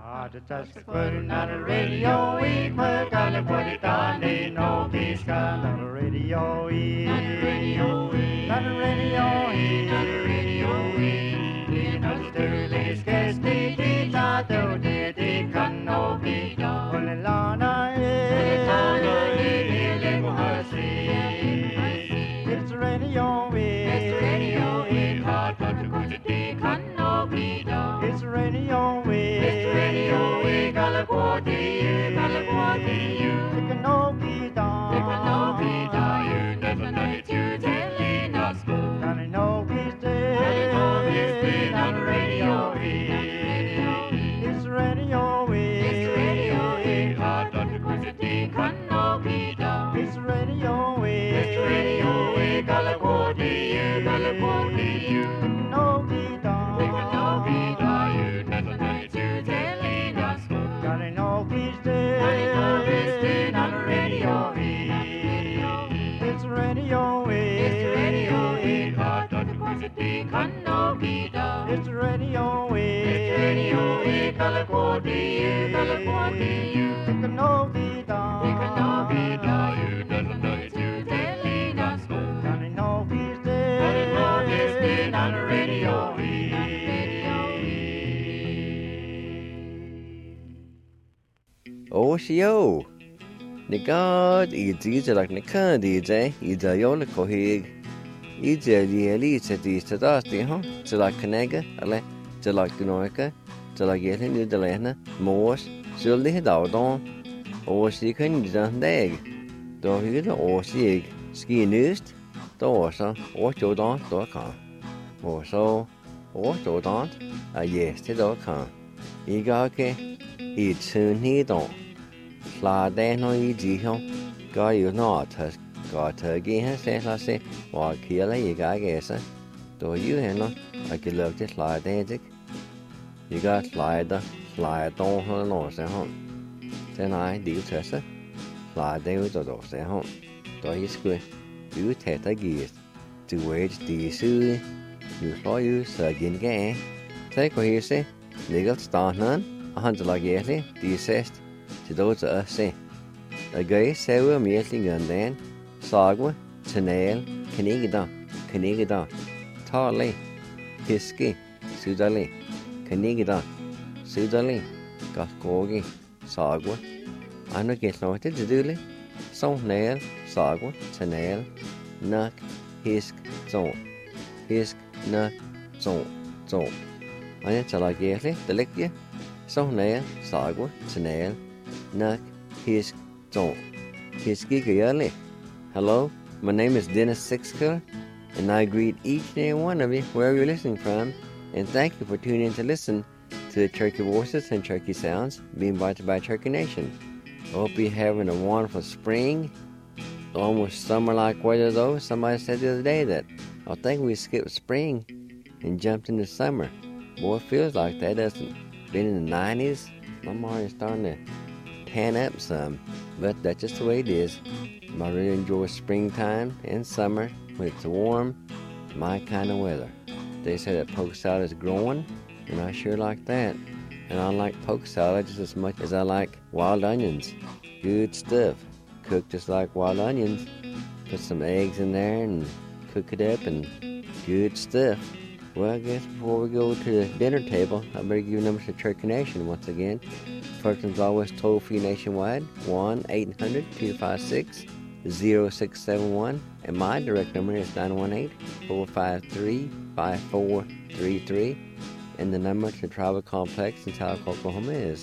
the touch the putting on the radio, we put on the put it on the no peace gun on the radio, on the radio, on the radio, on the radio, in the early sketch, the tato, the can no be done. Only Lana is it's radio, it's radio, hard but the good can no be done. It's radio, it's radio, California, it can no be done. It can no be done. You never know it, you telling us go. And I know he's dead. On the radio, it's radio, it's radio, hard but the good can no be done. It's radio, California, it can no be done. It can no be done. You never know it, you telling us go. And I know he's dead. On the radio, it's radio, it's radio, hard but the good can no be done. It's radio, California, it can no be done. It can no be done. You never know it, you telling us go. And I know he's dead. And I know he's dead on the radio. Oshio. Nigard, it's like Nika DJ, it's a yola kohig. It's a yearly, it's a distadasti, huh? It's like Kanega, ale, it's like Gnoika, it's like getting the Delena, Morse, Sully Dowdon, or she can done dag. Though he get or sig, ski news, Dorsa, or Jordan.com. Or so, or Jordan, a yes.com. Igake, it's soon he don't. Slide down on easy home. Got you not, got again, says I say, or kill a guess. Do you know? I could love to slide dancing. You got slide on her nose at home. Then I do test it. Slide down with the doors at home. Do you squid? You take a geese. To wage the suit. You saw you, so again gang. Take what you say. Legal start none. 100 like yearly, desist. To those of us say. A guy say we're meeting on then. Sagwa, Tanel, Kanigida, Tarley, Hiski, Sudali, Kanigida, Sudali, Gaskogi, Sagwa. I know get noted to do it. So nail, Sagwa, Tanel, Nuck, Hisk, Zone, Hisk, Nuck, Zone. I know like yearly, the lick you. So nail, Sagwa, Tanel, Nuck, Hisk, Zone, Hiski Gayali. Hello, my name is Dennis Sixkiller, and I greet each and every one of you wherever you're listening from, and thank you for tuning in to listen to the Turkey Voices and Turkey Sounds being brought to you by Turkey Nation. I hope you're having a wonderful spring, almost summer-like weather though. Somebody said the other day that I think we skipped spring and jumped into summer. Boy, it feels like that, doesn't it? Been in the 90s, I'm already starting to tan up some, but that's just the way it is. I really enjoy springtime and summer when it's warm, my kind of weather. They say that poke salad is growing, and I sure like that. And I like poke salad just as much as I like wild onions. Good stuff. Cooked just like wild onions. Put some eggs in there and cook it up, and good stuff. Well, I guess before we go to the dinner table, I better give you numbers to Turkey Nation once again. First one's always toll-free nationwide, 1-800-256-0671, and my direct number is 918-453-5433, and the number to the Tribal Complex in Talcott, Oklahoma is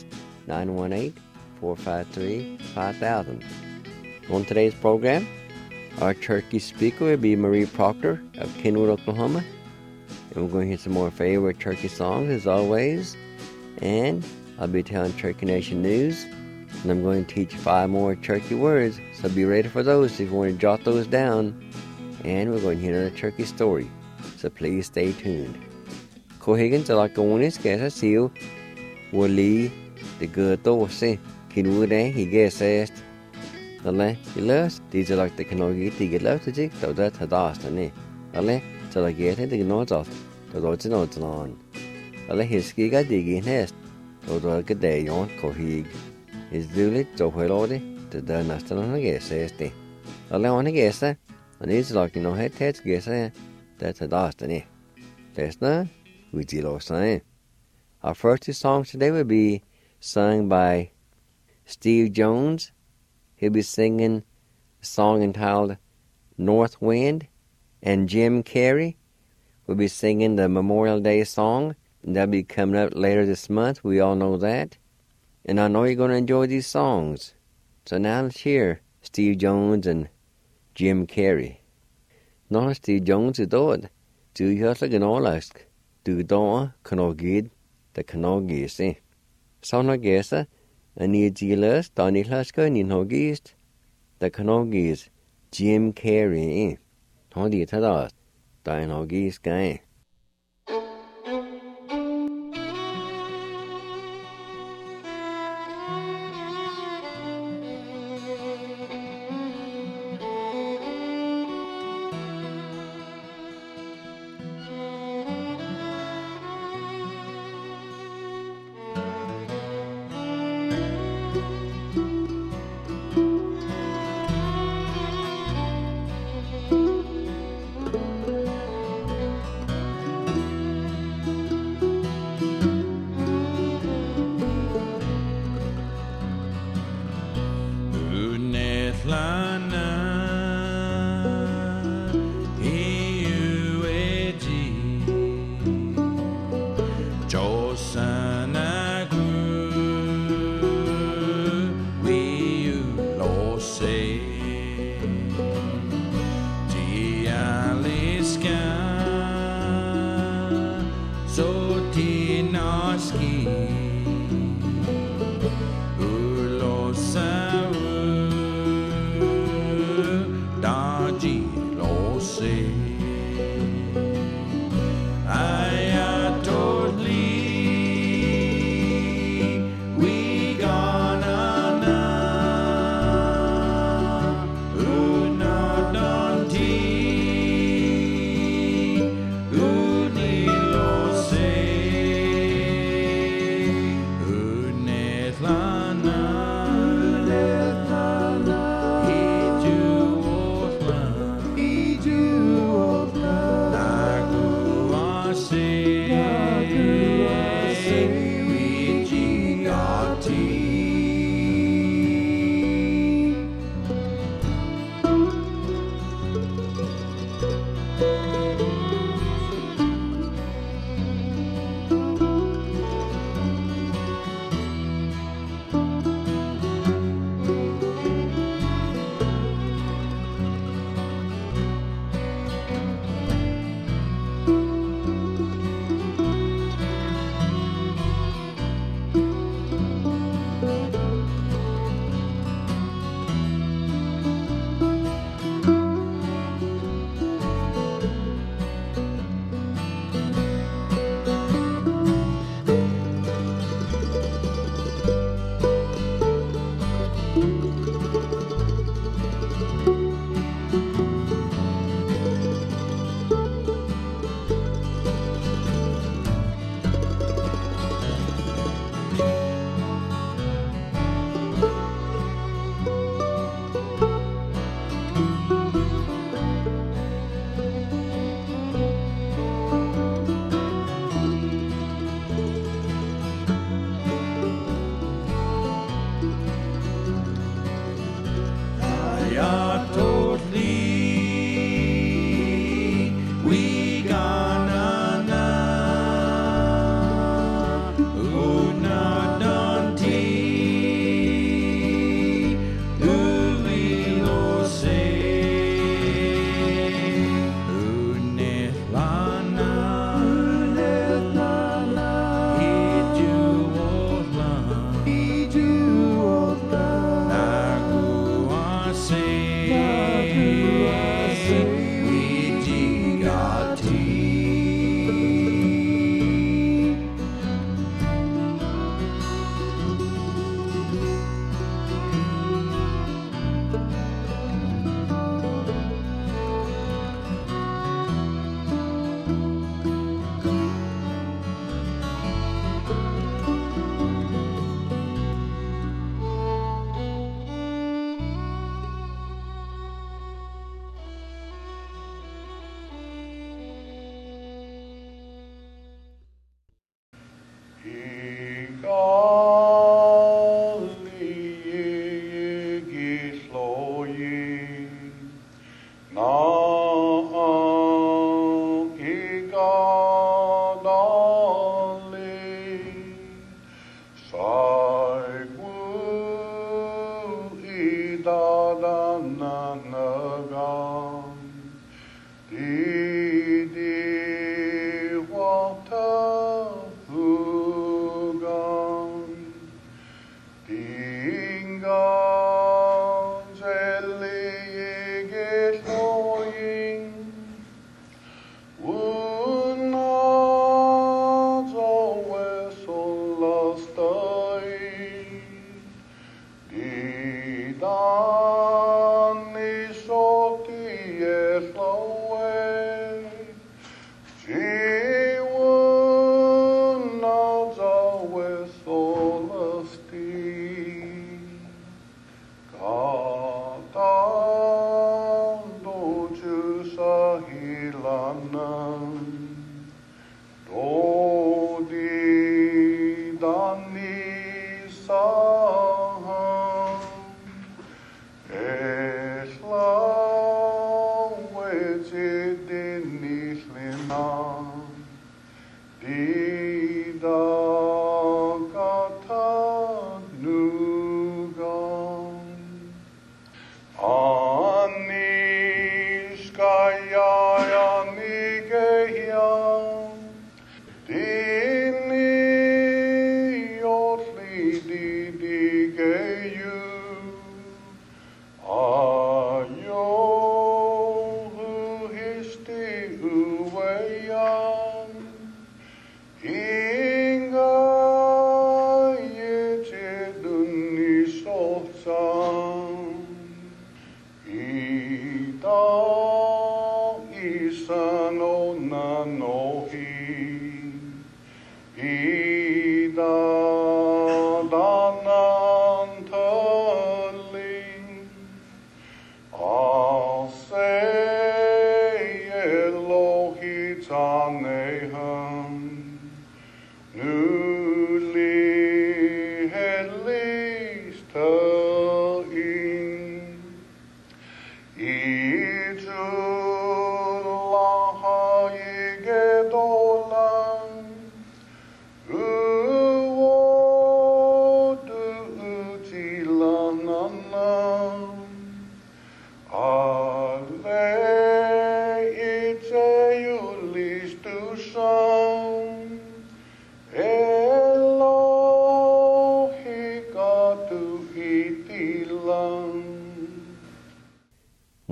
918-453-5000. On today's program, our turkey speaker will be Marie Proctor of Kenwood, Oklahoma, and we're going to hear some more favorite turkey songs as always, and I'll be telling Turkey Nation news, and I'm going to teach 5 more turkey words, so be ready for those if you want to jot those down. And we're going to hear another turkey story, so please stay tuned. Cohiggins are like going to get us here. Wally, the good dorsey, Kenwood, he gets asked. The last, these are like the Kanogi, the get left to take, though that's a dust, and it. So I get it, the notes off, the roads and odds on. His ski got digging nest. Odo que de yon kohig. Is duly to helode to the nastan on gese. Alle on gese. And it's like head gese. That's a dastany. Listener, we deal sign. Our first song today will be sung by Steve Jones. He'll be singing a song entitled North Wind, and Jim Carrey will be singing the Memorial Day song. That'll be coming up later this month. We all know that. And I know you're going to enjoy these songs. So now let's hear Steve Jones and Jim Carrey. Nå Steve Jones is død. Du hører ikke nålask. Du da kan også gid, det kan også gise. Sånn å gise, en ny giløs, da ni lasker, ni nå gist, det kan også gis Jim Carrey. Nå dit er det, da en også gis gøy.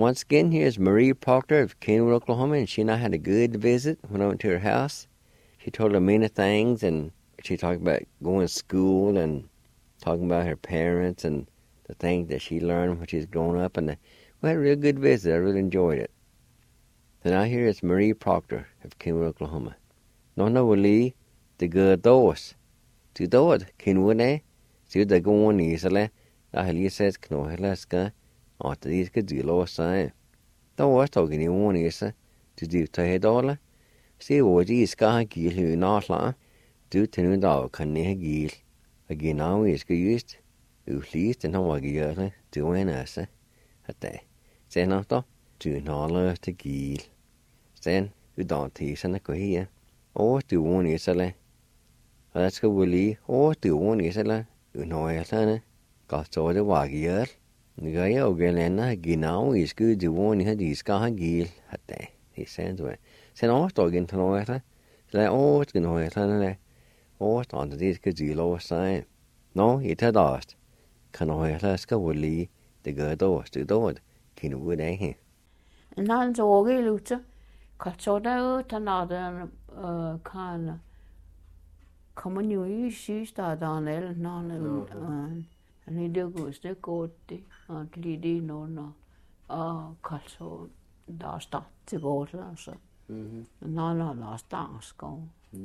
Once again, here's Marie Proctor of Kenwood, Oklahoma, and she and I had a good visit when I went to her house. She told her many things, and she talked about going to school and talking about her parents and the things that she learned when she's grown up. And we had a real good visit. I really enjoyed it. So now here is Marie Proctor of Kenwood, Oklahoma. No, Lee, the good doors. To do it, Kenwood, to the going easily. I had says, no, let's go. After these could do low sign. Though was talking in one is to do to head all. See what these sky gill who not la. Do to know dog can near gill. Again, now is good used. Who pleased and how I get to win us at day. Say not to not to gill. Then who don't tease and a go here. Or to one is a let's go willy, or to one is a who know it. Got so the waggy. Người ở cái này nó gì nào is cứ chỉ muốn như thế có gì hết đấy thì xem rồi xem nó tôi kiến thôi thôi lại cái nói thôi này toàn là cái gì lo sai nó ý thế đó cái nói là cái vật lý để cái đó từ đó thì nó vừa đấy Nan så cái lúc chứ cả chỗ đó ta nói là kan kommer ju i systaden eller någon ni det går gott att lite någon kanske där start till går så någon stans gå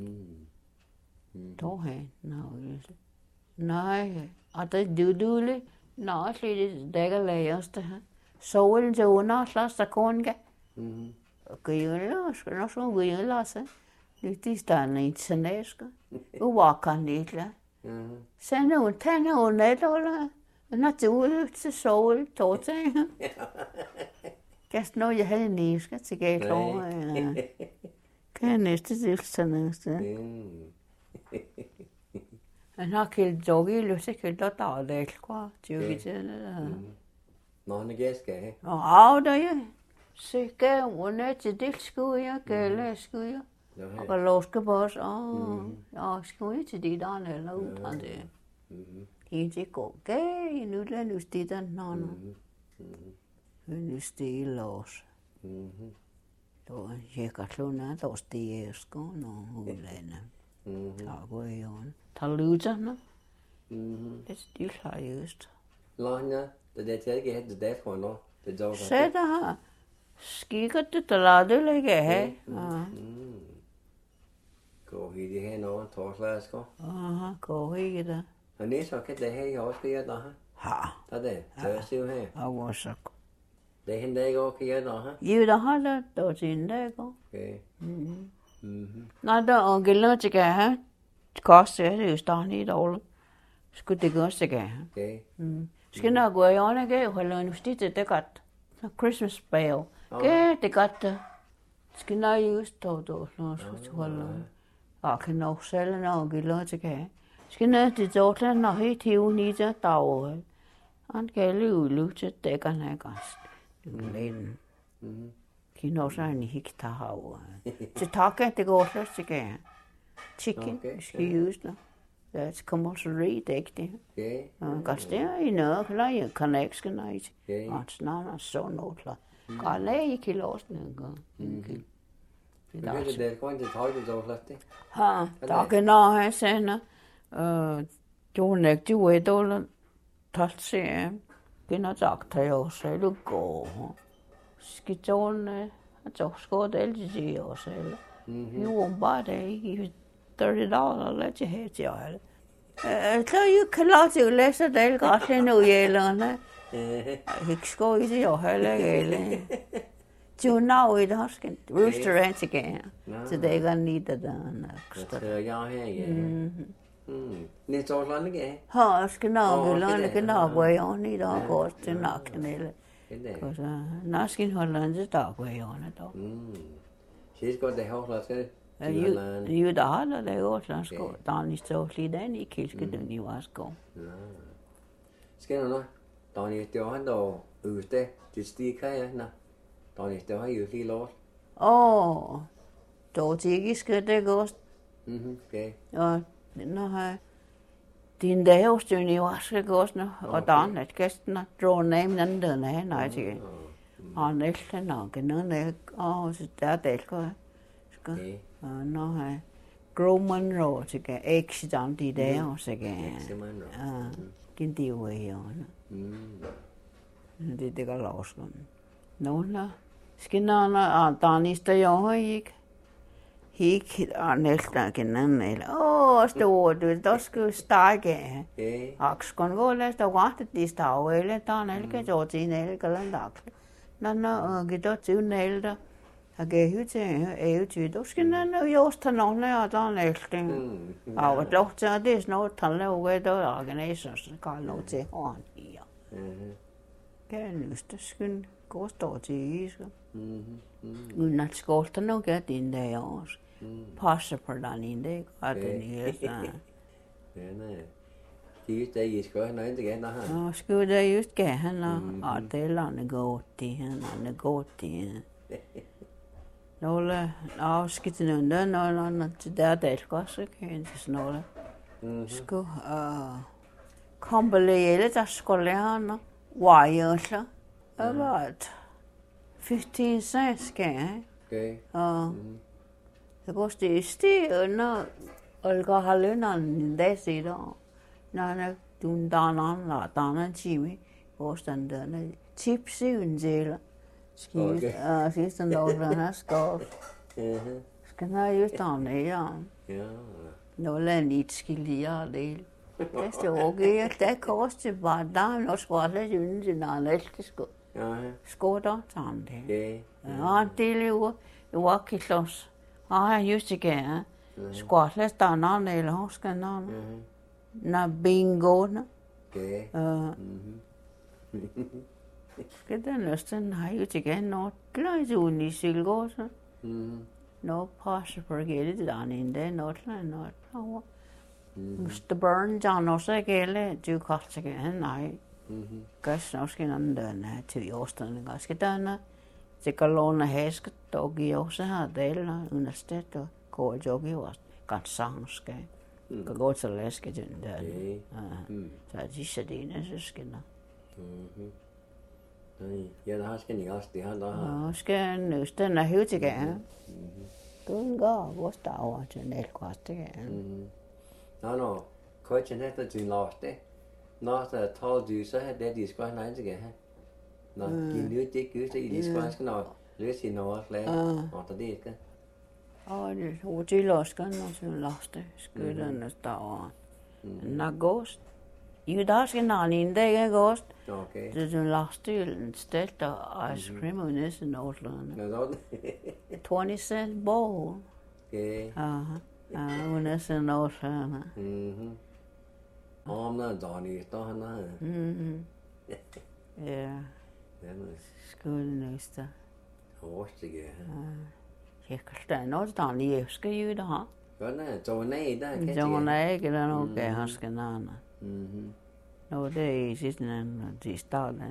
då här nej att det dudule nej lite det är läst det så vill ju nå slasta konge Kyllä, no sun kyllä se. Nyt istaan itse neska. Uvakan niillä. Sen on tänne on edolla. Natuur se sol toteen. Käs no ja hei niiska se keilo. Kennistä silsänästä. En kyllä jogi se kyllä taadella tyykisenä. No ne kesken. Auda ja. Sekä on näitä tilskuja, keleskuja. Og låske på os, og skulle til de der eller ud det. Ikke gå gæ, nu lader nu stiger nogen. Nu stiger os. Då jeg kan slå ned, då stiger sko, når hun lader. Der går jeg jo. Der lyder nå. Det stiger har just. Långa, det er ikke helt det for nå. Det dog. Se der. Skikker det der lader ligge her. Gå i det her nå, torslasker. Aha, gå i det. Og næste så kan det her i også gøre der. Ha. Der er det. Tørsiv her. Og også. Det hende ikke også gør der. Jo, der har det dog sin dag. Okay. Nej, der er gælder til at have. Det koster det jo starten i et år. Skulle det gøre til at have. Okay. Skal nok gå i ånden gav, holder en ustid, det godt. Christmas bell. Gav, det godt. Skal nok just dog, når skal holde. Og kan nok selv nok gælder til at have. Skal nok det dog, når helt hiven i det dag. Han gælder jo løb til dækkerne af gast. Lægen. Kan nok så en hik der hav. Til takke, det går slet til at have. Chicken, skal just det. Det kommer så rigt, ikke det? Okay. Gaster i noget, eller jeg kan ikke skal nej. Og snart så noget. Kan jeg ikke låse den gang. Det er det kun til tøjlet så flot. Ha, der kan nå her sender. Du nægter jo et år. Talt se. Kender sagt jeg også det går. Skitone, at så skal det lige også. Jo bare det ikke. $30 let je het ja. Så je kan lade je læse det godt nu jælderne. Jeg skal ikke jo heller ikke. Jo now it has can restaurant again. Så det er niet det der. Ja her ja. Net så langt ikke. Ha, skal nok langt kan nok gå jo niet der godt til nok kanale. Så naskin Holland der går jo der. Sidst godt det har skal. Jo, der har det jo også sko. Der er ikke så lidt den i kilske den jo også go. Skal nu der er det han der ude det stikker ja nå. Der er det har jo lige lort. Då ikke skal det gå. Okay. Og når har din dagstøn jo også gå nå og der er et gæsten drone name den der nej til. nähtä no kenä ne sitä telko. Ska. No hai. Roman road sekä accident idea sekä. Kinti way on. Det är låskan. Nåna. Skinna tanista johik. Hik nähtä kenä ne. Stor du starke. Akskon gollesta vahtetista auelle tanelke jotinel kalandak. Nanna gidot unelda. Agehute eutydoskinen josta nonne atanelten. Avat lohtaa des no talle uedo organisations kallote on ja. Kennystöskyn kostotiiska. Unnat skolta no kätin de jos. Passa perdanin de ateniesa. Nej. Just det I ska ha inte gärna ha. Ja, skulle just gärna att det lande goti han goti. Nåle afskitten under nåle der delkos kan snåle. Sku kombelele der skulle han wire about 15 cents kan. Okay. Det går still når Olga har lønnen det siger. Når du danan chimi ostanderne chips unjela. Skis den over skål. Skal jeg just danne ja. Ja. Nå lad lidt skilja det. Det står okay, det koster bare der når skålet synes en anden skål. Ja. Skål der sådan det. Okay. Ja, det er jo wakkilos. Just ikke. Skålet der nogen eller skal nogen. Na bingo na. Okay. Skal den næsten have jo til igen noget glæde uden i silgåse. Noget passe på gældet der en dag noget noget. Mr. Burns han også gælde du kort til igen nej. Gas nok skal anden der til årstiden ganske der. Det kan låne hæsket og give også her del universitet og gå jogge også ganske sanske. Kan gå til læske den der. Så de sædene så skal der. Ja, der skal ni også det han der. Ja, skal næsten er helt igen. Kun går vores dager til nældkvast igen. Nå, køkken efter din låste. Når der tager du så her det de skal have nej til igen. Nå, giv nu det gøste I de skal nå løse i noget slag. Og der det skal. Det så til låsken og til låste. Skal den dager. Nagost. Jo, der skal nogen en dag agost. Okay. Det er låste stedt og ice cream og næsten Nordland. Nå, så. 20 cent bowl. Okay. Og næsten Nordland. Omna Donnie, der han er. Ja. Skulle næste. Hårdstige. Jeg kan da noget der lige skal jo der. Godt nej, så nej der kan. Så nej, ikke der noget kan han skal nana. Nå det er sidst de starter.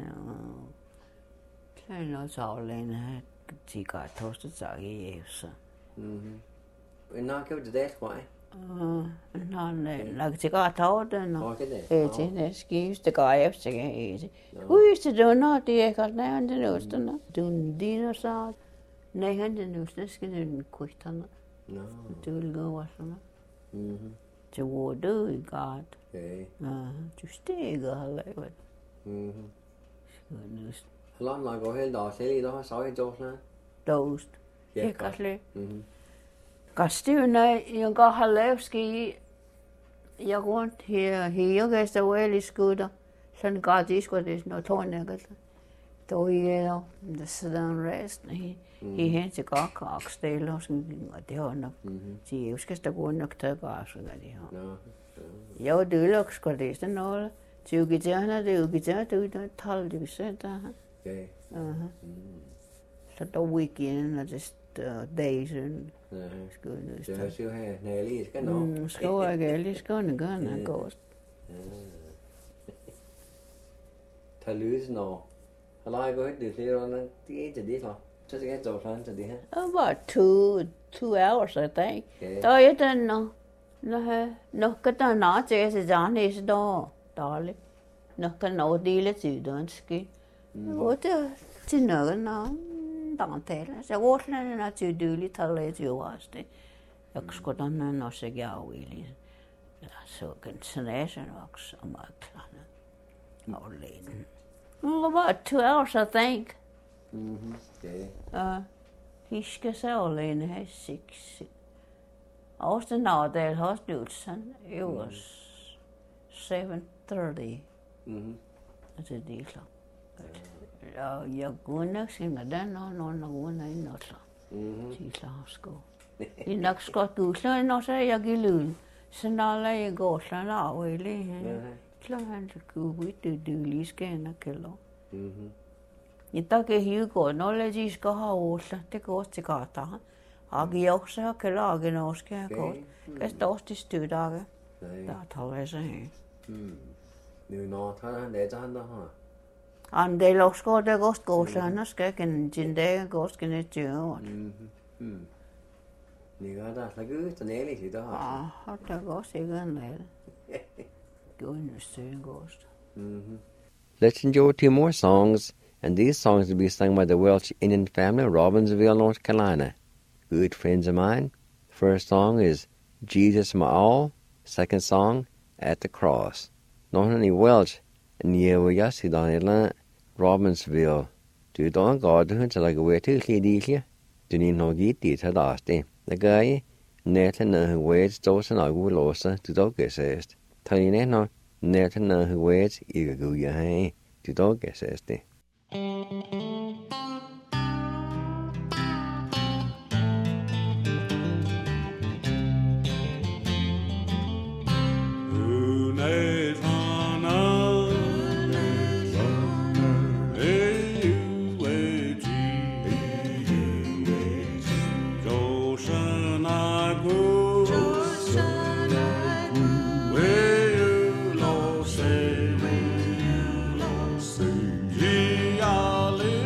Kan noget så alene have tikker tostet sig i så. Nå kan det der kvej. Nej, lad til godt tage den. Okay det. Til det skifte det går efter det. Husk det når det er godt nær den østerne. Du diner så. Nej, han den østerne skal den kviterne. Nå. Det vil gå også sådan. Det var det i godt. Okay. Du stiger heller. Skønnest. Hvor langt der går helt der selv i der så i Dorsland. Dost. Ja, Jeg kan slet. Gastivne, jeg går halv ski. Jeg rundt her gæster vel i skutter. Sådan går det sgu det når tårnet. Då er der sådan resten i hen til godt kakstille og sådan og det har nok. De er jo skal der gå nok til bare så der det har. Jeg det luk skal det sådan noget. Til guitarerne det er guitar det er tal det så der. Okay. Så der weekend og det days og skønne. Det er jo her når jeg lige skal nå. Skal jeg lige skal gøre godt. Tag løs når. Har jeg gået det flere år, det er til det så. Så skal jeg tage frem til det her. About 2 hours, I think. Okay. Da er den nok der når til at sige, så dårligt. Nok kan nå dele til dansk. Ota tinnaga tangantela. Se vuotlen na tyydyli talle juosti. Jakskotan no se jauili. Se on kentsänäisen vaks amaklana. Olin. About 2 hours, I think. Okay. Hiske se oli ne siksi. Austin nowadays has Dudson. It was 7:30. That's a deal. Ja kunna singa den on kunna innotla. Siis lausko. Innaksko tuusla no se ja gilun. Senalla ei goosla na oili. Klahan se kuvitu dyliskena kello. Itake hiuko no le siis kahaolla te koosti kaataa. Agi jouksa kello agi nouskea koot. Kes tosti stydage. Da talle se. Nếu nó thằng để cho hắn đó hả? An de losko de gost goosla na skeken jinde gost kene tjö. Nếu đó là cứ cho nên thì đó hả? Hat der gost igen le. Going to see ghost. Let's enjoy 2 more songs, and these songs will be sung by the Welsh Indian family of Robbinsville, North Carolina. Good friends of mine. First song is Jesus My All. Second song, At the Cross. Not only Welsh, and yeah, we got it on Atlanta, Robbinsville. Do don't go to him to like a way to Cledia. Do you know get it at last? The guy, Nathan, who waits, those and I will also to dog says. Tøyne nå, nætene høyet ikke gode her, til dog says det. Yale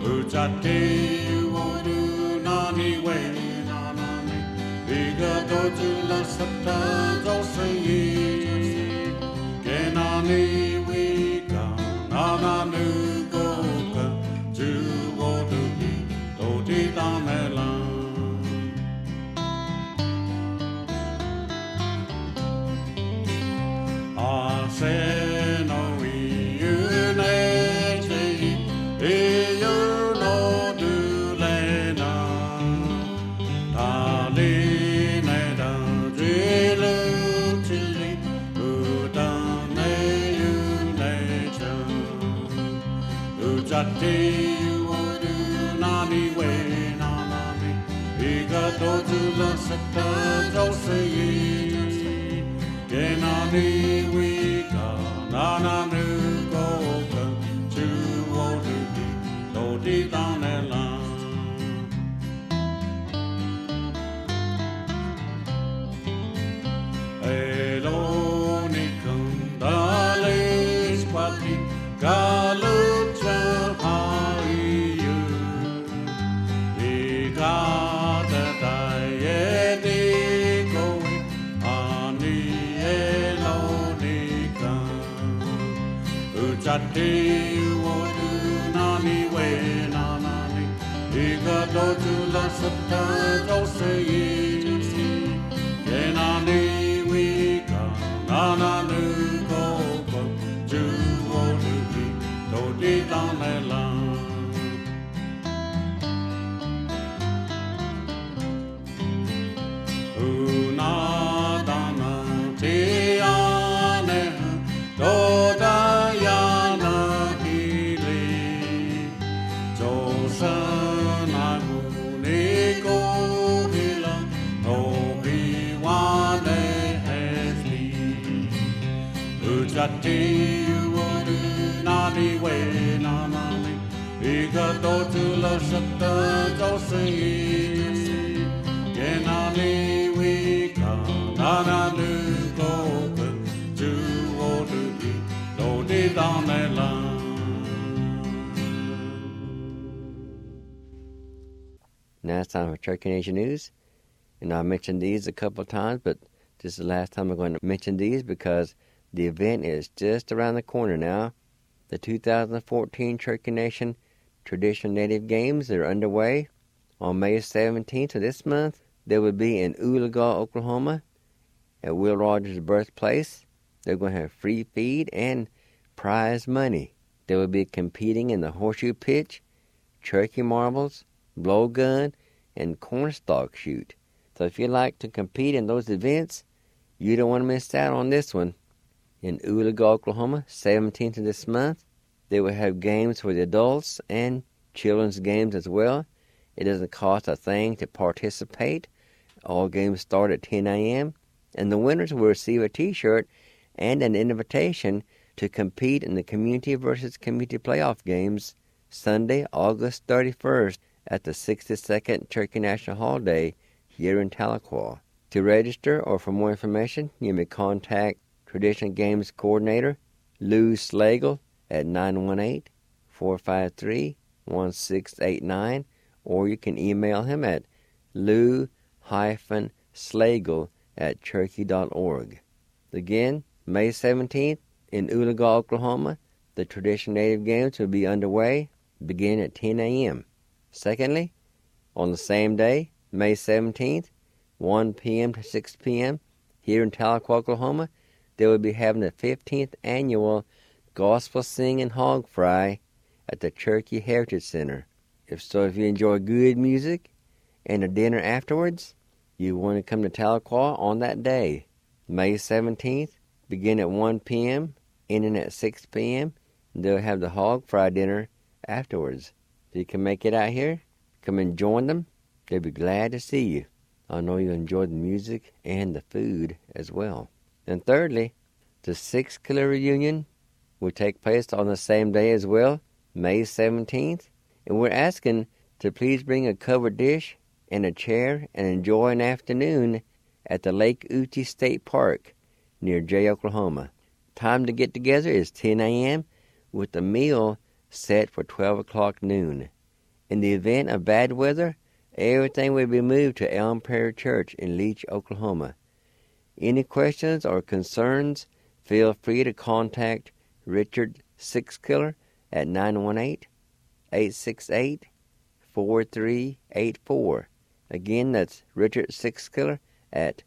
Uchate uodu nani we nanani Iga doju la sata josayi Kenani wika nananu goka Ju odu hi dodi damela Aseno iune chei Eyono dulena Taline da drilu chili Udane yune chan Ujati uodu nani we nanami Iga doju la sata josayi Kenani wika nananu goka Chu odu hi dodi danela Eloni kundale spati galucha haiyu Igada dayedi koi ani elonika Uchate uodu nani we nanani Iga doju la sata josayi Kenani wika nananu goka Ju odu hi dodi danela Una dana te ane doda yana hili Josana gune go hila Obi wane hesli Ujati uodu nani we nanani Iga doju la sata josayi Kenani wika nananu goka Ju odu hi dodi danela Now it's time for Cherokee Nation News. And I mentioned these a couple of times, but this is the last time I'm going to mention these because the event is just around the corner now. The 2014 Cherokee Nation Traditional Native Games are underway. On May 17th of this month, they will be in Oologah, Oklahoma, at Will Rogers' birthplace. They're going to have free feed and prize money. They will be competing in the horseshoe pitch, Cherokee marbles, blowgun, and cornstalk shoot. So if you like to compete in those events, you don't want to miss out on this one. In Oologah, Oklahoma, 17th of this month, they will have games for the adults and children's games as well. It doesn't cost a thing to participate. All games start at 10 a.m., and the winners will receive a T-shirt and an invitation to compete in the Community versus Community Playoff Games Sunday, August 31st at the 62nd Cherokee National Holiday here in Tahlequah. To register or for more information, you may contact Traditional Games Coordinator Lou Slagle at 918-453-1689, or you can email him at lou-slagle@cherokee.org. Again, May 17th in Oologah, Oklahoma, the Traditional Native Games will be underway, begin at 10 a.m. Secondly, on the same day, May 17th, 1 p.m. to 6 p.m., here in Tahlequah, Oklahoma, they will be having the 15th annual Gospel Sing and Hog Fry at the Cherokee Heritage Center. If you enjoy good music and a dinner afterwards, you want to come to Tahlequah on that day. May 17th, begin at 1 p.m., ending at 6 p.m., and they'll have the hog fry dinner afterwards. So you can make it out here, come and join them. They'll be glad to see you. I know you'll enjoy the music and the food as well. And thirdly, the 6th Killer Reunion will take place on the same day as well, May 17th. And we're asking to please bring a covered dish and a chair and enjoy an afternoon at the Lake Uchi State Park near Jay, Oklahoma. Time to get together is 10 a.m. with the meal set for 12 o'clock noon. In the event of bad weather, everything will be moved to Elm Prairie Church in Leach, Oklahoma. Any questions or concerns, feel free to contact Richard Sixkiller at 918-868-4384. Again, that's Richard Sixkiller at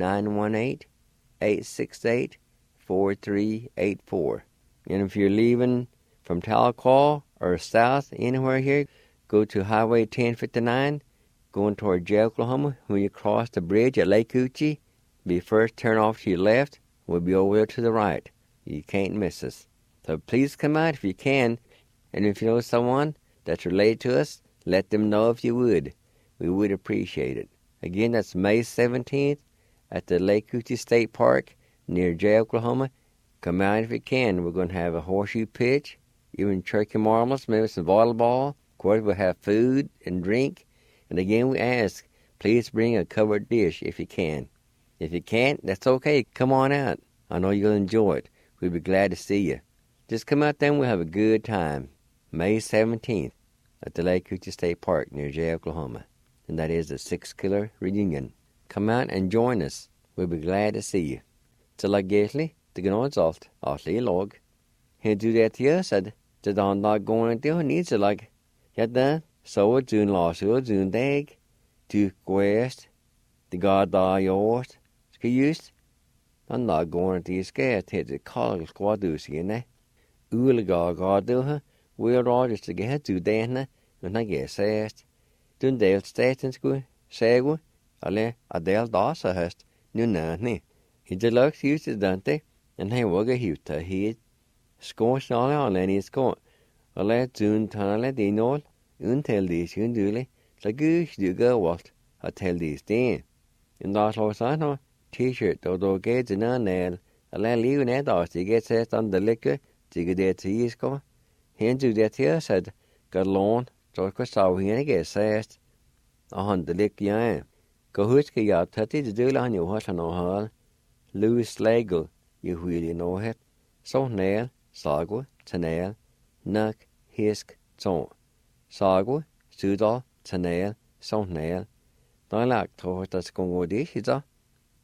918-868-4384. And if you're leaving from Tahlequah or south anywhere here, go to Highway 1059, going toward Jay, Oklahoma. When you cross the bridge at Lake Uchee, be first turn off to your left. We'll be over there to the right. You can't miss us. So please come out if you can. And if you know someone that's related to us, let them know if you would. We would appreciate it. Again, that's May 17th at the Lake Uchee State Park near Jay, Oklahoma. Come out if you can. We're going to have a horseshoe pitch, even turkey marbles, maybe some volleyball. Of course, we'll have food and drink. And again, we ask, please bring a covered dish if you can. If you can't, that's okay. Come on out. I know you'll enjoy it. We'll be glad to see you. Just come out there and we'll have a good time. May 17th at the Lake Uchee State Park near Jay, Oklahoma. And that is the Sixkiller Reunion. Come out and join us. We'll be glad to see you. Till I gately, the gnådsalt, Ashley log. He'll do that to you, said, the don not going to do needs it like, yet then, so a June last, so a June dag, to quest, the god da yours, ski used. I'm not going to scared to the college squad do see, ne? Uliga god do her, we're all just to get to Dana, and I guess says. Dun Dale Statens go, Sago, alle Adele Dasa hast, nu nani. He deluxe used to Dante, and he wugga huta he. Scorch all on any score. Alle June Tanale Dinol, until these unduli, the goose do go what, I tell these things. In that Losano, T-shirt, though gates in a nail, a leave net or to get set on the liquor, to get there to his go. He do that here, said, got lawn, so I saw him again, says, on the lick yan. Go husky yard, 30 to do on your horse and all. Louis Slagle, you really know it. So nail, sagwa, tanail, nuck, hisk, ton. Sagwa, sudal, tanail, so nail. Don't like to that's going to dish, is a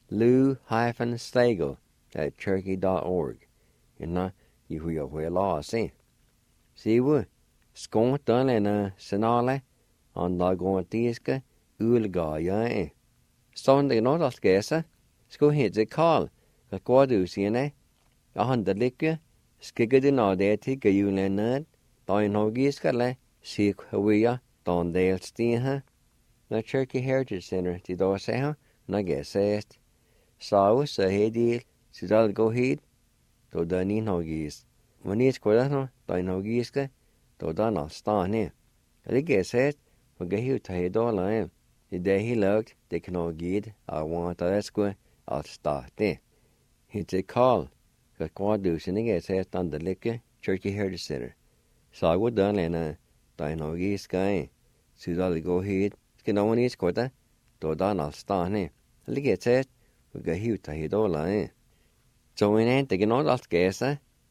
Lou-Slagle at turkey.org. And now, you will well lost, eh? See what? Skånt done en senale, on la gåntiske, ulga ja. Sånn det nå da skese, sko hitze kall, at gå du sine, a handelikke, skigge du nå det til gajule nød, da en hogiske le, sik huia, don del stiha. Na Cherokee Heritage Center, til da seha, na gesest. Saus sa hedil, sidal go hid, do danin hogis. Manis kodano, da en hogiske, do dana stane. Det gesest, og gahiu tahi dola. I dag he lugt, det kan også gid, I want at sko, I'll start det. It's a call, at Quadus and I says on the liquor, Cherokee Heritage Center. So I would done and I know ye sky. So I'll go ahead, skin no one is quota, do done I'll start it. I get said, we got here to hit all I. So when I take all that gas,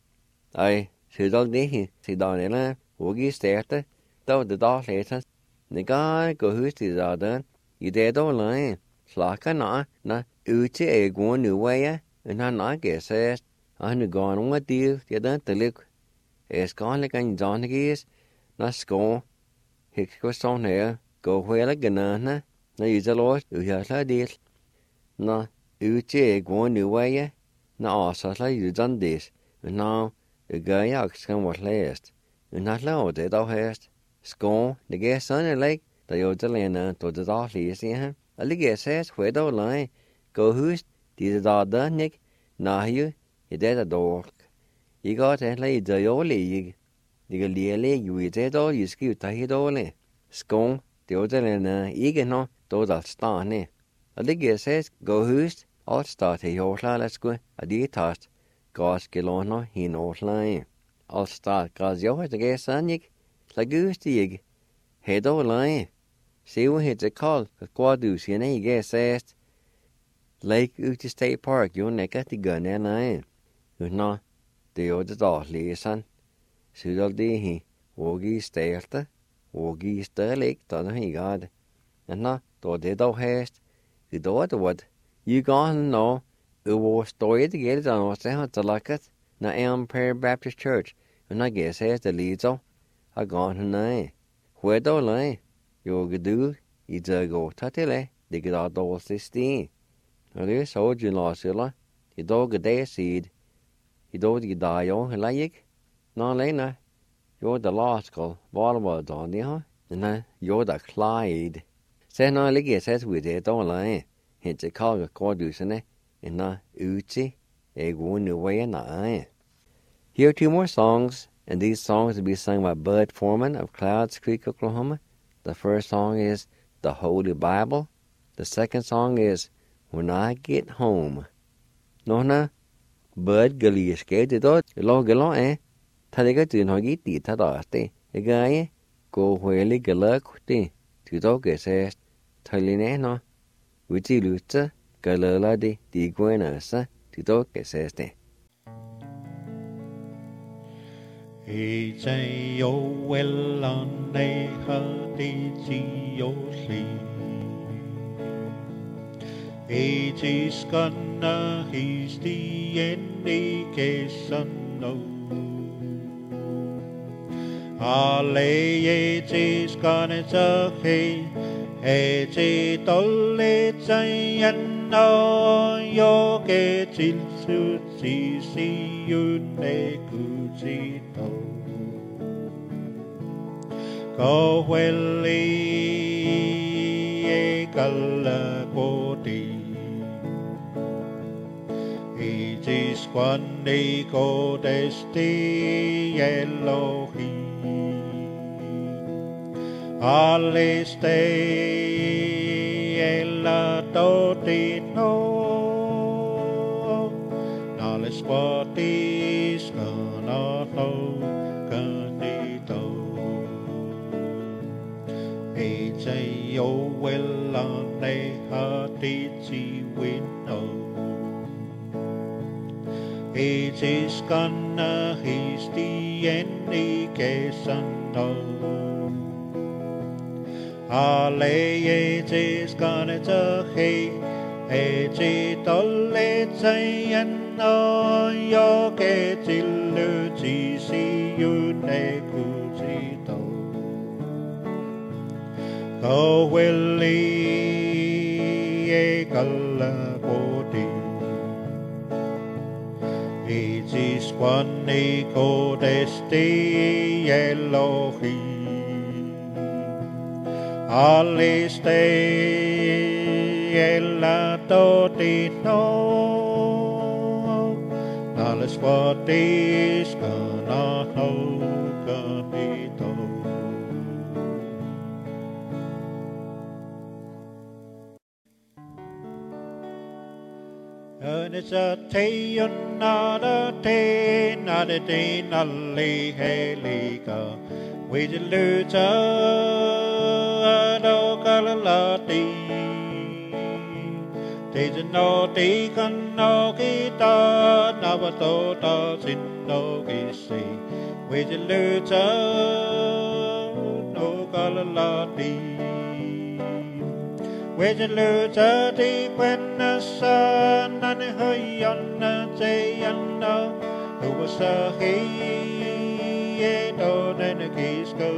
I should all day, sit down in a woogie starter, though the dog later. The guy go who's the other, you dead all I. Slaka na, uti a go new way, and I guess says, I knew gone what deal, you don't look. It's gone like I'm John Geese, na score. Hicks was on here, go where like a na use a lot, you have a deal. Na, uti a go new way, na also like you done this, and now the guy asked him what last, and not loud it all hast. Score, the guess on a lake, the Yodelina to the dog is in. A ligger says, where do lie? Go who's, did the dog Nick? Nah, you dead a dog. You got a lay the old league. The Galia, you dead all you skill to hit only. Scone, the Yodelina, Igano, those are starny. A ligger says, go who's, all start a yotla, let's go, a dear tossed. Gas Gilono, he knows lying. All start, cause you have to get Sonic. Like goose the egg. Head all lie. See what hits a call, a quadus, and he gets asked. Lake Uchee State Park, you neck at the gun and I. You know, the other dog, son. Sudal de he, Wogie Stelter, og I størlik da nå I God. Enna, da det da hest, I da det vad. I gone nå, og støy det gælder da nå, så han talakat, na Empire Baptist Church, og na gæs hest det lidzo, har gone nej. Hvor da lai, jo gedu, I da gå tatile, det gæder da sidste. Og det så jo låsilla, I da gæder sid, I da det da jo helayik, nå lena. Jo da laskal, var da ni ha, na jo da Clyde. Så nå ligger sæt ud det da lai, hen til kalga kodusene, na uti, won away na. Here are 2 more songs, and these songs will be sung by Bud Foreman of Clouds Creek, Oklahoma. The first song is The Holy Bible. The second song is When I Get Home. Nå na, Bud galiske det da, lo Tadiga tu no giti tadaste, egaye, go hueli galakti, tu doge says, taline no, uti luta, galaladi, di guenasa, tu doge says de. Yo well on a hadi yo sleep. Is gonna he's the indication no. Ale is gonna take a tolle giant no yo get till to see you ne cusito. Go well a gala body. It is one day go desti Elohim. Ale stay ella doti no. Nale spot is gonna know canito. Yo well on a hati window. It is gonna he's the indication of. Ale it is gonna take a tolle giant no yo get till see you ne cusito. Go willy a gala body. It is one a go desti Elohim. Ale stay ella doti no. Ale spot is gonna know canito. And it's a tay another day, not a day, not a lay, helica. We just lose a galalati. There's no deacon, no guitar, no tota, sin no gissy. We just lose a no galalati. With the lose a deep when the sun and the high on the day and who was a he don't and the geese go.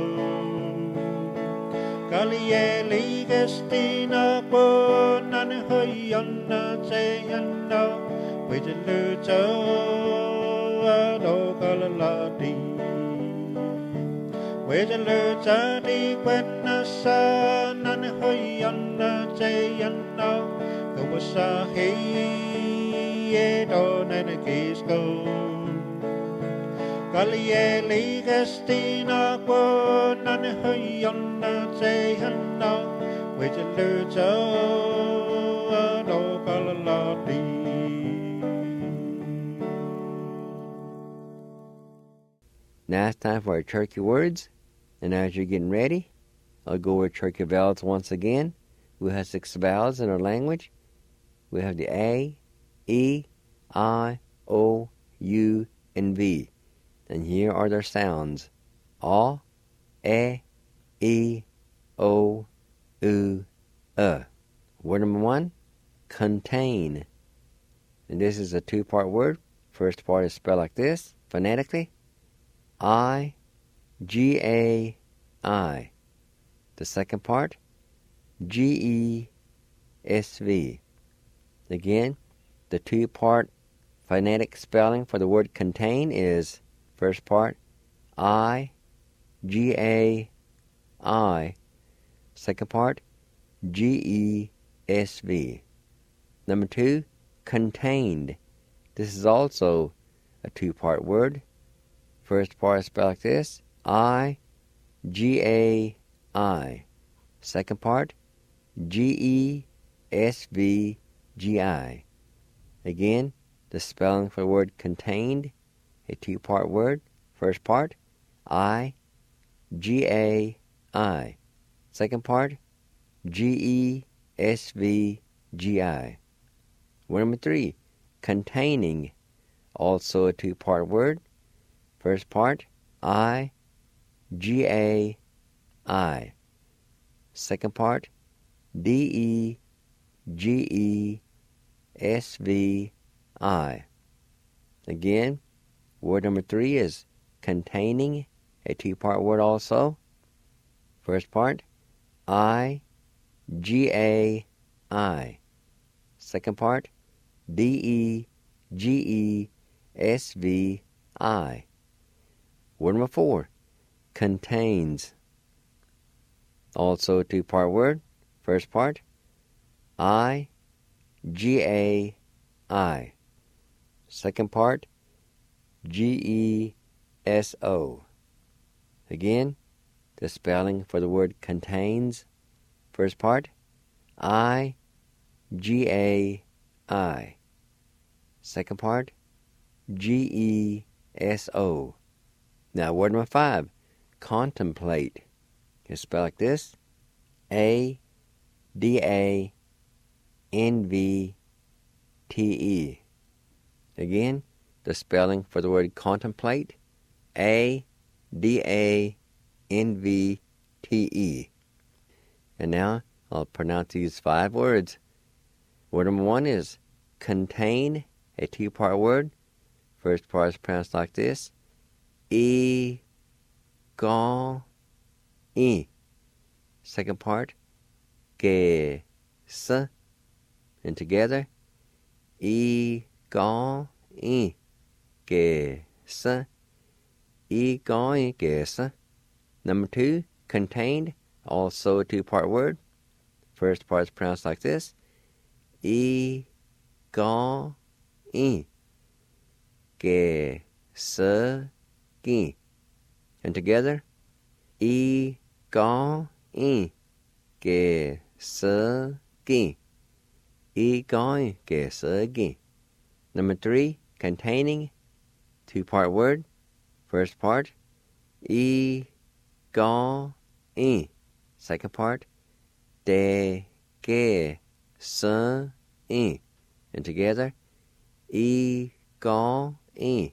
Gallieli Gestina born and the high on the day and with the lose a no galalati. With the lose a deep when the sun and the high on the day and who was a he don't and the geese go. Gallieli Gestina born and the high on the day and with the lose a no galalati. Now it's time for our turkey words. And as you're getting ready, I'll go over turkey vowels once again. We have 6 vowels in our language. We have the A, E, I, O, U, and V. And here are their sounds. A, E, Word number 1, contain. And this is a two-part word. First part is spelled like this, phonetically. I-G-A-I. The second part, G-E-S-V. Again, the two-part phonetic spelling for the word contain is first part, I-G-A-I. Second part, G-E-S-V. Number 2, contained. This is also a two-part word. First part is spelled like this, I-G-A-I. Second part, G-E-S-V-G-I. Again, the spelling for the word contained, a two-part word. First part, I-G-A-I. Second part, G-E-S-V-G-I. Word number 3, containing. Also a two-part word. First part, I-G-A-I. Second part, D-E-G-E-S-V-I. Again, word number 3 is containing, a two-part word also. First part, I-G-A-I. Second part, D-E-G-E-S-V-I. Word number 4, contains. Also a two-part word. First part, I-G-A-I. Second part, G-E-S-O. Again, the spelling for the word contains. First part, I-G-A-I. Second part, G-E-S-O. Now, word number 5, contemplate. It's spelled like this, A-D-A-N-V-T-E. Again, the spelling for the word contemplate, A-D-A-N-V-T-E. And now, I'll pronounce these 5 words. Word number 1 is contain, a two-part word. First part is pronounced like this, E-G-E. Second part, G-S. And together, E-G-E. G-S. E-G-E. G-S. Number 2, contained, also a two-part word. First part is pronounced like this, E-G-E. G-S-G. And together, E-G-E. G-S-G. E-G-E. G-S-G. Number 3, containing, two-part word. First part, E-G-E. Second part, D-G-S-E. And together, E-G-E.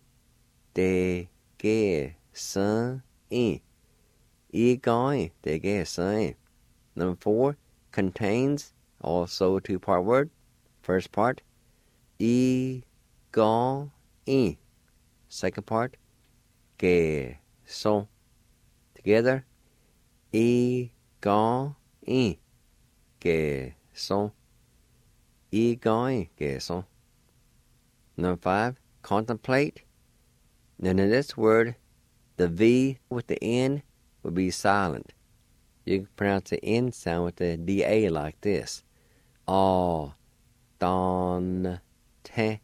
D-G-S-E. E-G-E. D-G-S-E. Number 4, contains, also a two-part word. First part, E-G-E. Second part, G-S-O. Together, E-G-E. G-S-O. E-G-E. G-S-O. Number 5, contemplate. And in this word, the V with the N would be silent. You can pronounce the N sound with the D-A like this. A-don-te.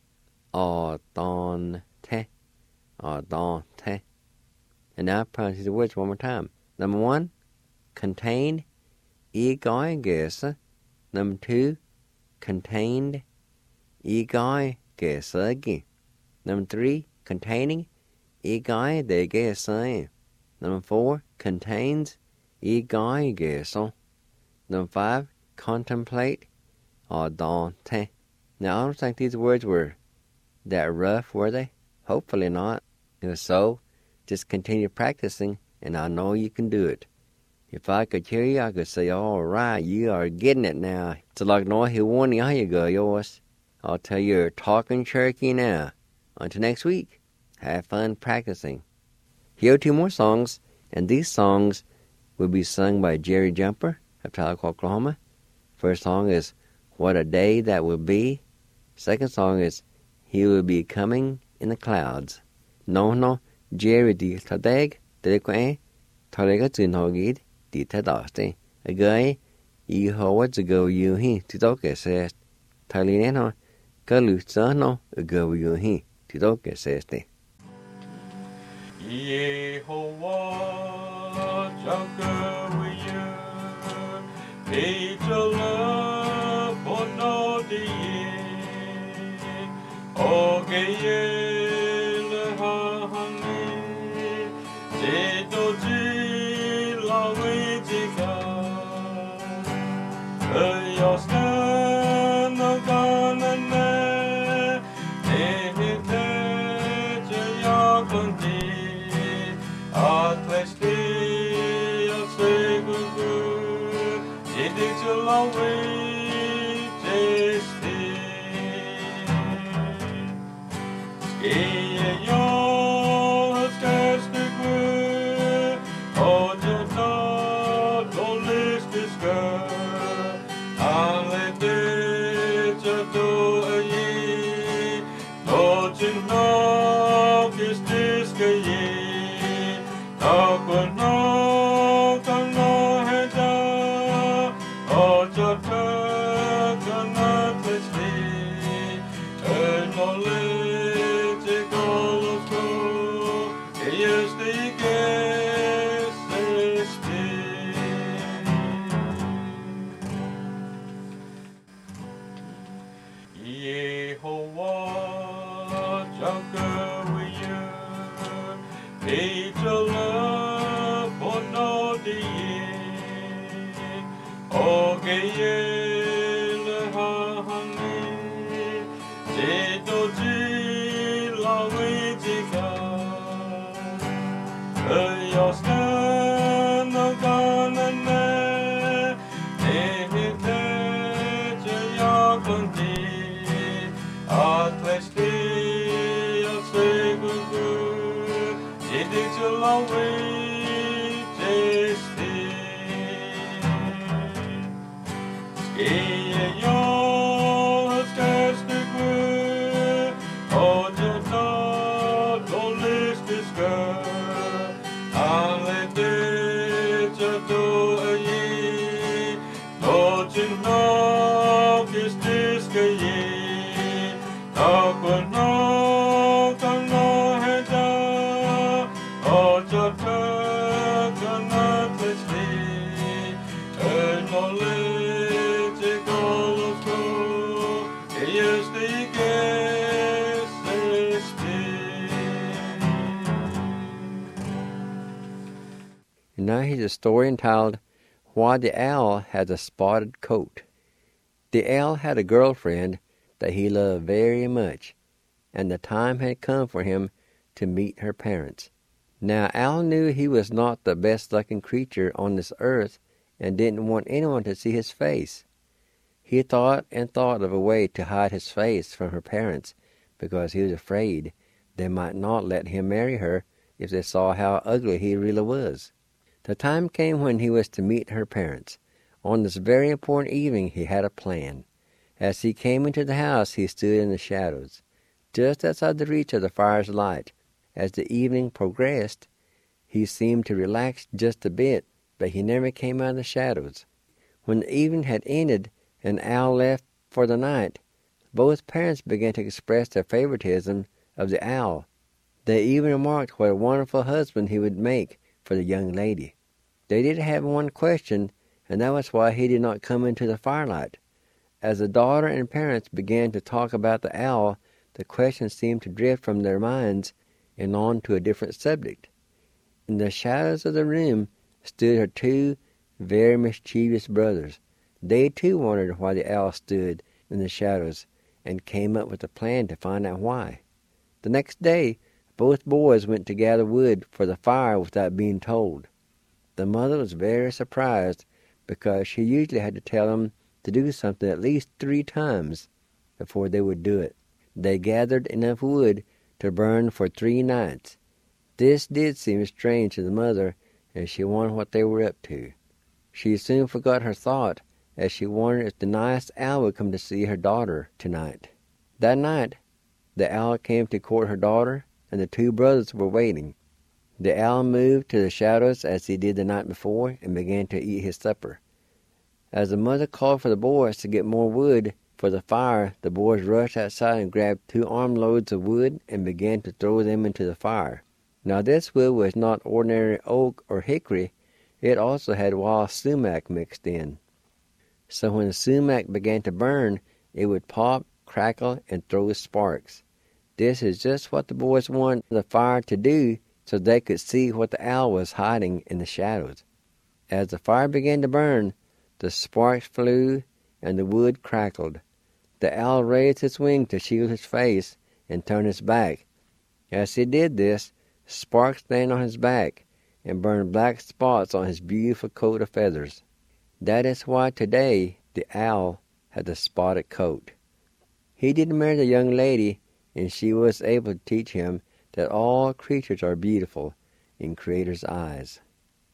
A-don-te. A-don-te. And now pronounce these words one more time. Number 1, contain, E-G-E. G-S. Number 2, contained, E-G-E. G-S-G. Number 3, containing, E-G-E. D-G-S-E. Number 4, contains, E-G-E. G-S-O. Number 5, contemplate, A-don-te. Now, I don't think these words were that rough, were they? Hopefully not. If so, just continue practicing, and I know you can do it. If I could hear you, I could say, all right, you are getting it now. It's like no, he won you, how you go, yours. I'll tell you, you're talking Cherokee now. Until next week, have fun practicing. Here are 2 more songs, and these songs will be sung by Jerry Jumper of Tahlequah, Oklahoma. First song is What a Day That Will Be. Second song is He Will Be Coming in the Clouds. No, Jerry di Tadeg, Telequae, Talega Tunhogid, di Tadaste. A guy, you ho what's a go you he, Tidoke says. Talineno, Galusano, a go you he, Tidoke says. Yehovah, Jakawiya, Ejala, Bonodiye, Ogeye, Lahane, Jedoji, Lawijiga, Yosna, Naganane, Ehite, Jayakundi. Atlesti asegu, idijulawi jesti. Skiye yo haskestigu, ojeta dolistiska. Alete jato ayi, dojin no kistiska ye. Kono kono heda, ojota kono testi, enolete kolosko, eyesti gesesti. Yehovah Jakawiya, Ejala. Ogeye lahane, jedoji lawijiga, yosna naganane, ehite jayakundi, atlesti asegugu, idijulawi jesti. Iye yo haskestigu, ojeta dolistiska. Alete jato ayi, dojin no kistiska ye. Kono kono heda, ojeta kono testi, enole. And now here's a story entitled, Why the Owl Has a Spotted Coat. The owl had a girlfriend that he loved very much, and the time had come for him to meet her parents. Now Owl knew he was not the best-looking creature on this earth and didn't want anyone to see his face. He thought and thought of a way to hide his face from her parents because he was afraid they might not let him marry her if they saw how ugly he really was. The time came when he was to meet her parents. On this very important evening he had a plan. As he came into the house he stood in the shadows, just outside the reach of the fire's light. As the evening progressed, he seemed to relax just a bit, but he never came out of the shadows. When the evening had ended and Owl left for the night, both parents began to express their favoritism of the owl. They even remarked what a wonderful husband he would make for the young lady. They did have one question, and that was why he did not come into the firelight. As the daughter and parents began to talk about the owl, the question seemed to drift from their minds and on to a different subject. In the shadows of the room stood her 2 very mischievous brothers. They too wondered why the owl stood in the shadows and came up with a plan to find out why. The next day, both boys went to gather wood for the fire without being told. The mother was very surprised because she usually had to tell them to do something at least 3 times before they would do it. They gathered enough wood to burn for 3 nights. This did seem strange to the mother, and she wondered what they were up to. She soon forgot her thought as she wondered if the nice owl would come to see her daughter tonight. That night, the owl came to court her daughter, and the 2 brothers were waiting. The owl moved to the shadows as he did the night before and began to eat his supper. As the mother called for the boys to get more wood for the fire, the boys rushed outside and grabbed 2 armloads of wood and began to throw them into the fire. Now this wood was not ordinary oak or hickory. It also had wild sumac mixed in. So when the sumac began to burn, it would pop, crackle, and throw sparks. This is just what the boys wanted the fire to do, so they could see what the owl was hiding in the shadows. As the fire began to burn, the sparks flew and the wood crackled. The owl raised his wing to shield his face and turned his back. As he did this, sparks landed on his back and burned black spots on his beautiful coat of feathers. That is why today the owl had the spotted coat. He did marry the young lady, and she was able to teach him that all creatures are beautiful in Creator's eyes.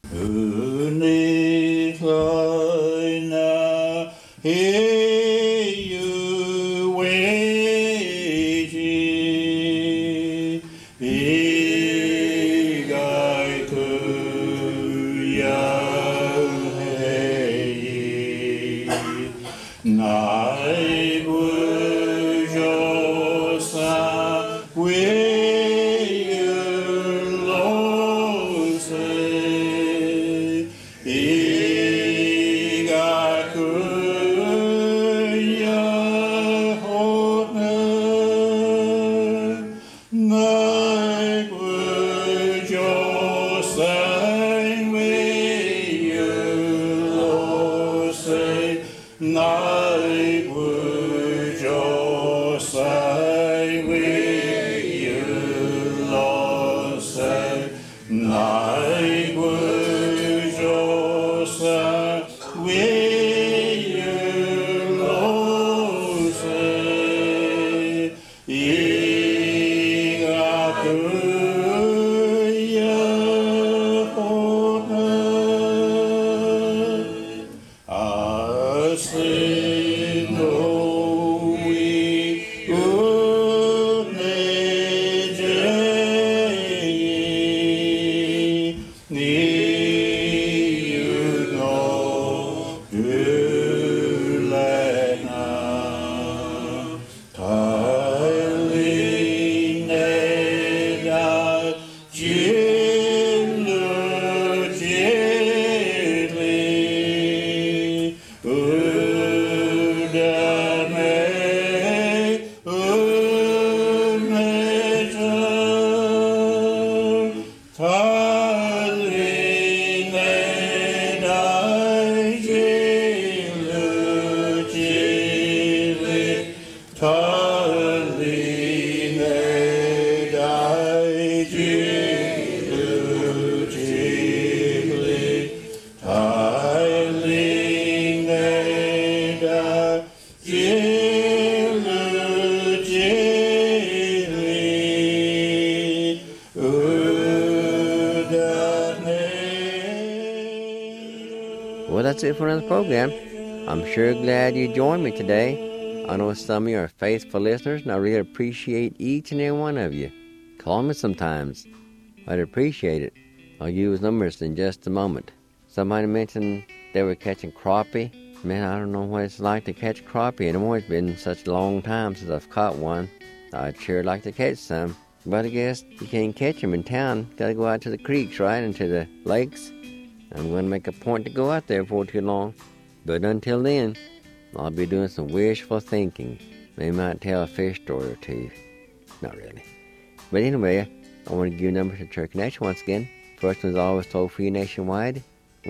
Well, that's it for another program. I'm sure glad you joined me today. I know some of you are faithful listeners, and I really appreciate each and every one of you. Call me sometimes. I'd appreciate it. I'll use numbers in just a moment. Somebody mentioned they were catching crappie. Man, I don't know what it's like to catch crappie anymore. It's been such a long time since I've caught one. I'd sure like to catch some. But I guess you can't catch them in town. Gotta go out to the creeks, right, and to the lakes. I'm going to make a point to go out there before too long. But until then, I'll be doing some wishful thinking. Maybe I might tell a fish story or two. Not really. But anyway, I want to give you numbers to Church Connection once again. First one is always toll-free nationwide,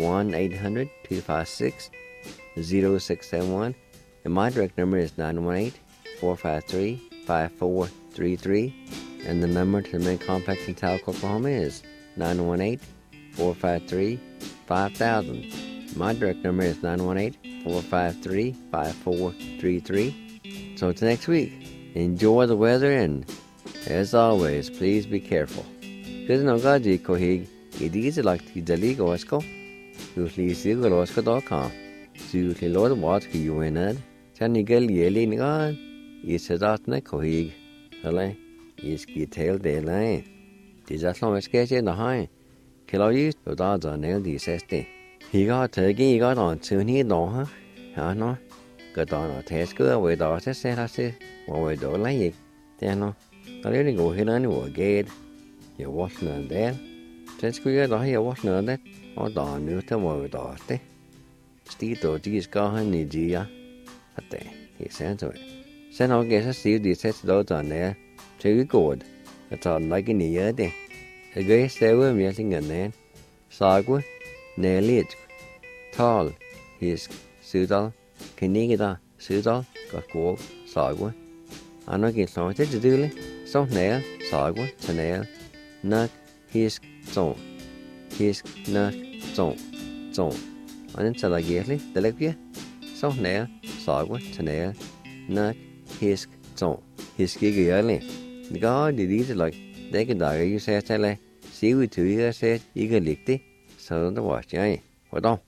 1-800-256-0671. And my direct number is 918-453-5433. And the number to the main complex in Talco, Oklahoma is 918-453-5433. 5000. My direct number is 918-453-5433. So until next week, enjoy the weather and, as always, please be careful. Because no gaji kohig, it is like the dalig osko. You please see the osko.com. So you can load what you in it. Chanigel yelly nigad. It's a dot ne kohig. Hele, is tail de line. Did that long sketch in the high. Kill you to dodge on nail the sesty. He got turkey, he got on soon he know, huh? I know. Got on a test good with our set us it. What we do like it. Then no. I really go here and you gate. You're watching on there. Since we got here watching on that. Or don new to what we do. Steve to these car and Nigeria. At day, he sent to it. Send our guess to see the sets those on there. Too good. That's all like in the year day. A great stay with me, I think, and then. Sagwa. Nelit, tall, his sudal, Kenigida, sudal, got cool, sagwa. I know get long to do it, so nail, sagwa, to nail, nut, his zone, his nut, zone. And until I get it, the leg, so nail, sagwa, to nail, nut, his zone, his gig early. The guard did it like they could die, you say, see we 2 years said, you can lick it. So the watch, eh? What on?